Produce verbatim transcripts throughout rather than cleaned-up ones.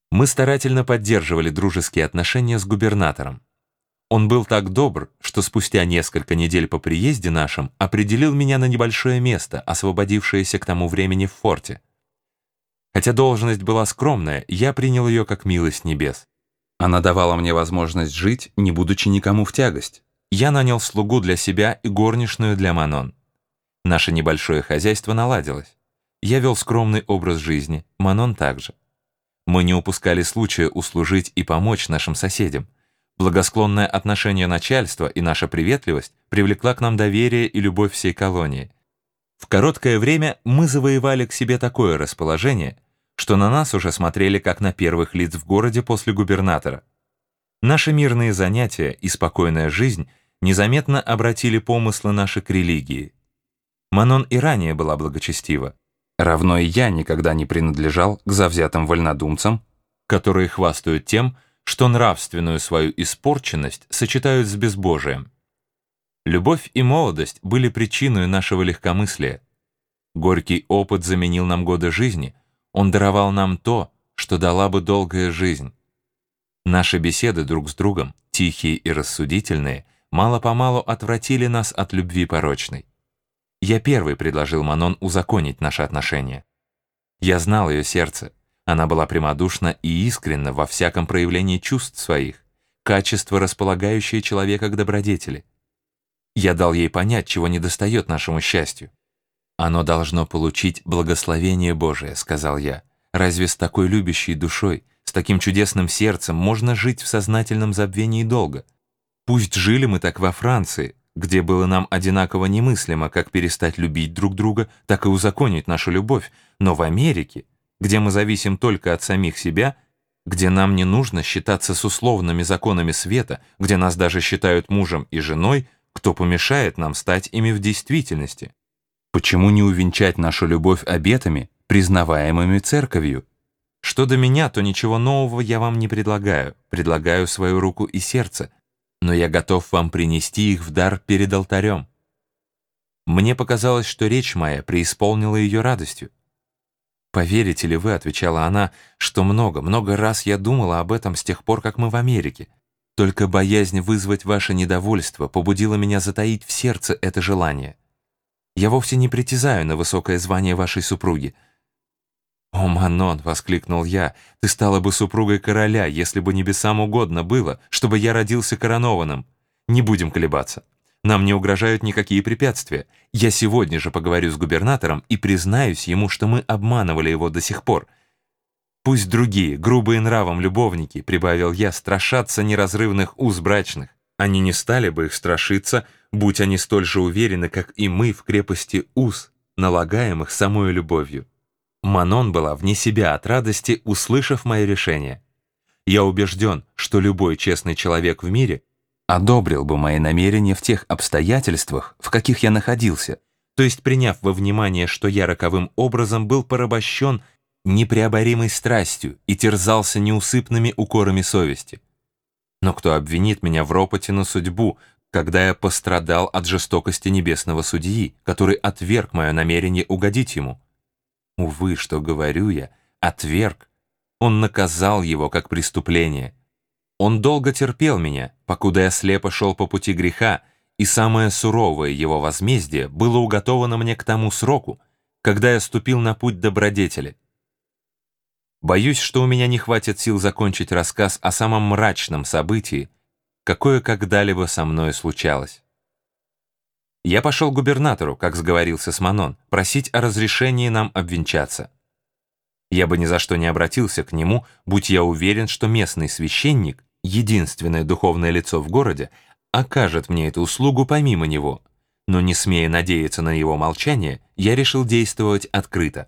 Мы старательно поддерживали дружеские отношения с губернатором. Он был так добр, что спустя несколько недель по приезде нашем определил меня на небольшое место, освободившееся к тому времени в форте. Хотя должность была скромная, я принял ее как милость небес. Она давала мне возможность жить, не будучи никому в тягость. Я нанял слугу для себя и горничную для Манон. Наше небольшое хозяйство наладилось. Я вел скромный образ жизни, Манон также. Мы не упускали случая услужить и помочь нашим соседям. Благосклонное отношение начальства и наша приветливость привлекла к нам доверие и любовь всей колонии. В короткое время мы завоевали к себе такое расположение, что на нас уже смотрели как на первых лиц в городе после губернатора. Наши мирные занятия и спокойная жизнь незаметно обратили помыслы наши к религии. Манон и ранее была благочестива. Равно и я никогда не принадлежал к завзятым вольнодумцам, которые хвастают тем, что нравственную свою испорченность сочетают с безбожием. Любовь и молодость были причиной нашего легкомыслия. Горький опыт заменил нам годы жизни, он даровал нам то, что дала бы долгая жизнь. Наши беседы друг с другом, тихие и рассудительные, мало-помалу отвратили нас от любви порочной. Я первый предложил Манон узаконить наши отношения. Я знал ее сердце. Она была прямодушна и искренна во всяком проявлении чувств своих, качество, располагающее человека к добродетели. Я дал ей понять, чего недостает нашему счастью. «Оно должно получить благословение Божие», — сказал я. «Разве с такой любящей душой, с таким чудесным сердцем можно жить в сознательном забвении долго? Пусть жили мы так во Франции, где было нам одинаково немыслимо, как перестать любить друг друга, так и узаконить нашу любовь, но в Америке, где мы зависим только от самих себя, где нам не нужно считаться с условными законами света, где нас даже считают мужем и женой, кто помешает нам стать ими в действительности? Почему не увенчать нашу любовь обетами, признаваемыми церковью? Что до меня, то ничего нового я вам не предлагаю, предлагаю свою руку и сердце, но я готов вам принести их в дар перед алтарем». Мне показалось, что речь моя преисполнила ее радостью. «Поверите ли вы, — отвечала она, — что много, много раз я думала об этом с тех пор, как мы в Америке. Только боязнь вызвать ваше недовольство побудила меня затаить в сердце это желание. Я вовсе не притязаю на высокое звание вашей супруги». «О, Манон!» — воскликнул я. «Ты стала бы супругой короля, если бы небесам угодно было, чтобы я родился коронованным. Не будем колебаться. Нам не угрожают никакие препятствия. Я сегодня же поговорю с губернатором и признаюсь ему, что мы обманывали его до сих пор. Пусть другие, грубые нравом любовники, — прибавил я, — страшатся неразрывных уз брачных. Они не стали бы их страшиться, будь они столь же уверены, как и мы, в крепости уз, налагаемых самой любовью». Манон была вне себя от радости, услышав мое решение. Я убежден, что любой честный человек в мире одобрил бы мои намерения в тех обстоятельствах, в каких я находился, то есть приняв во внимание, что я роковым образом был порабощен непреоборимой страстью и терзался неусыпными укорами совести. Но кто обвинит меня в ропоте на судьбу, когда я пострадал от жестокости небесного судьи, который отверг мое намерение угодить ему? Увы, что говорю я, отверг. Он наказал его как преступление. Он долго терпел меня, покуда я слепо шел по пути греха, и самое суровое его возмездие было уготовано мне к тому сроку, когда я ступил на путь добродетели. Боюсь, что у меня не хватит сил закончить рассказ о самом мрачном событии, какое когда-либо со мною случалось. Я пошел к губернатору, как сговорился с Манон, просить о разрешении нам обвенчаться. Я бы ни за что не обратился к нему, будь я уверен, что местный священник, единственное духовное лицо в городе, окажет мне эту услугу помимо него, но, не смея надеяться на его молчание, я решил действовать открыто.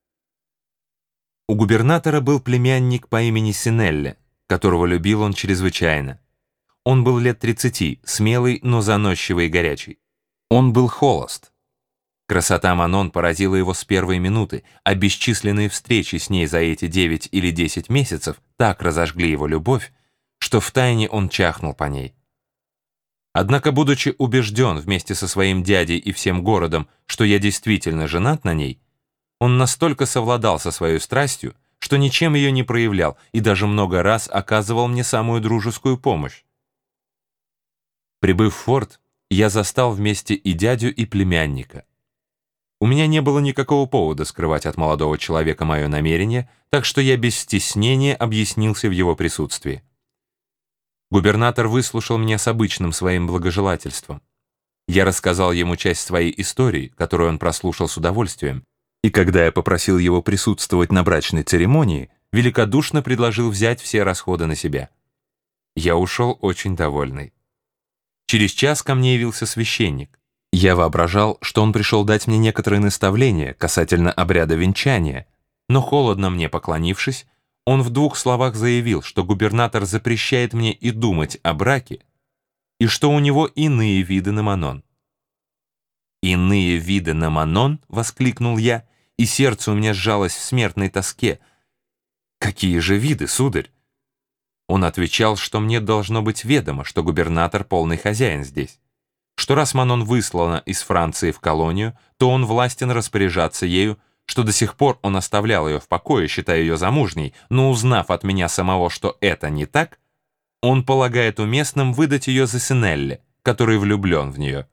У губернатора был племянник по имени Синелли, которого любил он чрезвычайно. Он был лет тридцати, смелый, но заносчивый и горячий. Он был холост. Красота Манон поразила его с первой минуты, а бесчисленные встречи с ней за эти девять или десять месяцев так разожгли его любовь, что втайне он чахнул по ней. Однако, будучи убежден вместе со своим дядей и всем городом, что я действительно женат на ней, он настолько совладал со своей страстью, что ничем ее не проявлял и даже много раз оказывал мне самую дружескую помощь. Прибыв в форт, я застал вместе и дядю, и племянника. У меня не было никакого повода скрывать от молодого человека мое намерение, так что я без стеснения объяснился в его присутствии. Губернатор выслушал меня с обычным своим благожелательством. Я рассказал ему часть своей истории, которую он прослушал с удовольствием, и когда я попросил его присутствовать на брачной церемонии, великодушно предложил взять все расходы на себя. Я ушел очень довольный. Через час ко мне явился священник. Я воображал, что он пришел дать мне некоторые наставления касательно обряда венчания, но холодно мне поклонившись, он в двух словах заявил, что губернатор запрещает мне и думать о браке, и что у него иные виды на Манон. «Иные виды на Манон?» — воскликнул я, и сердце у меня сжалось в смертной тоске. «Какие же виды, сударь?» Он отвечал, что мне должно быть ведомо, что губернатор полный хозяин здесь, что раз Манон выслана из Франции в колонию, то он властен распоряжаться ею, что до сих пор он оставлял ее в покое, считая ее замужней, но узнав от меня самого, что это не так, он полагает уместным выдать ее за Синелли, который влюблен в нее.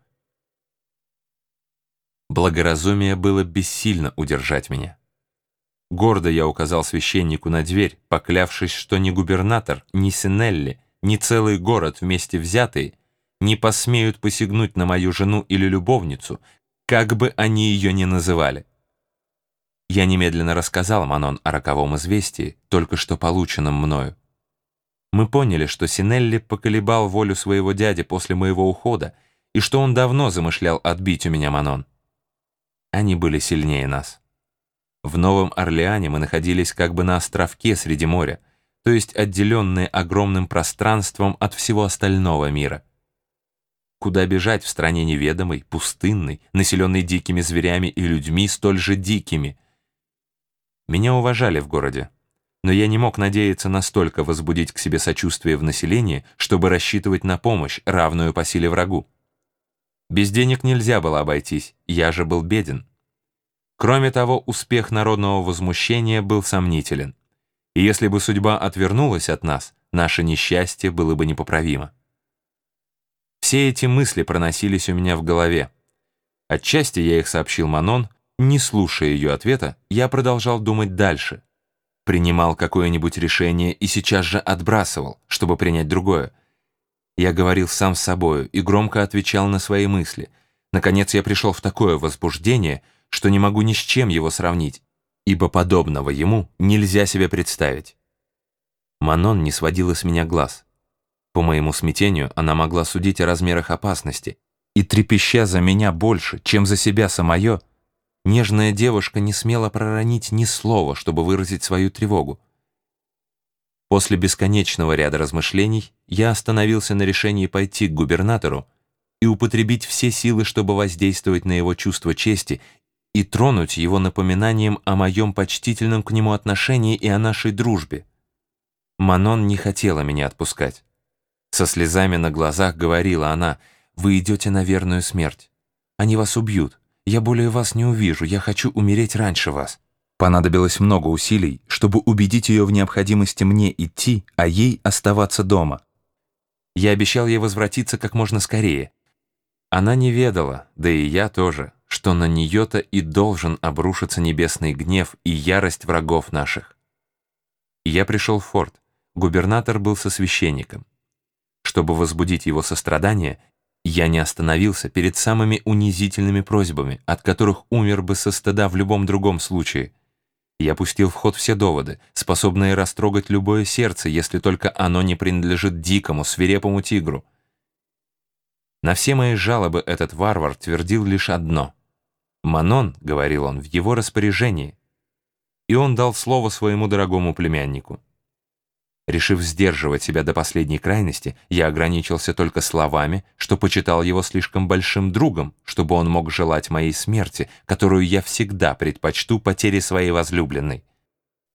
Благоразумие было бессильно удержать меня. Гордо я указал священнику на дверь, поклявшись, что ни губернатор, ни Синелли, ни целый город вместе взятые не посмеют посягнуть на мою жену или любовницу, как бы они ее ни называли. Я немедленно рассказал Манон о роковом известии, только что полученном мною. Мы поняли, что Синелли поколебал волю своего дяди после моего ухода, и что он давно замышлял отбить у меня Манон. Они были сильнее нас. В Новом Орлеане мы находились как бы на островке среди моря, то есть отделенные огромным пространством от всего остального мира. Куда бежать в стране неведомой, пустынной, населенной дикими зверями и людьми столь же дикими? Меня уважали в городе, но я не мог надеяться настолько возбудить к себе сочувствие в населении, чтобы рассчитывать на помощь, равную по силе врагу. Без денег нельзя было обойтись, я же был беден. Кроме того, успех народного возмущения был сомнителен, и если бы судьба отвернулась от нас, наше несчастье было бы непоправимо. Все эти мысли проносились у меня в голове. Отчасти я их сообщил Манон. Не слушая ее ответа, я продолжал думать дальше. Принимал какое-нибудь решение и сейчас же отбрасывал, чтобы принять другое. Я говорил сам с собою и громко отвечал на свои мысли. Наконец я пришел в такое возбуждение, что не могу ни с чем его сравнить, ибо подобного ему нельзя себе представить. Манон не сводила с меня глаз. По моему смятению она могла судить о размерах опасности, и, трепеща за меня больше, чем за себя самое, нежная девушка не смела проронить ни слова, чтобы выразить свою тревогу. После бесконечного ряда размышлений я остановился на решении пойти к губернатору и употребить все силы, чтобы воздействовать на его чувство чести и тронуть его напоминанием о моем почтительном к нему отношении и о нашей дружбе. Манон не хотела меня отпускать. Со слезами на глазах говорила она: «Вы идете на верную смерть. Они вас убьют. Я более вас не увижу, я хочу умереть раньше вас». Понадобилось много усилий, чтобы убедить ее в необходимости мне идти, а ей оставаться дома. Я обещал ей возвратиться как можно скорее. Она не ведала, да и я тоже, что на нее-то и должен обрушиться небесный гнев и ярость врагов наших. Я пришел в форт. Губернатор был со священником. Чтобы возбудить его сострадание, я не остановился перед самыми унизительными просьбами, от которых умер бы со стыда в любом другом случае. Я пустил в ход все доводы, способные растрогать любое сердце, если только оно не принадлежит дикому, свирепому тигру. На все мои жалобы этот варвар твердил лишь одно. «Манон», — говорил он, — «в его распоряжении». И он дал слово своему дорогому племяннику. Решив сдерживать себя до последней крайности, я ограничился только словами, что почитал его слишком большим другом, чтобы он мог желать моей смерти, которую я всегда предпочту потере своей возлюбленной.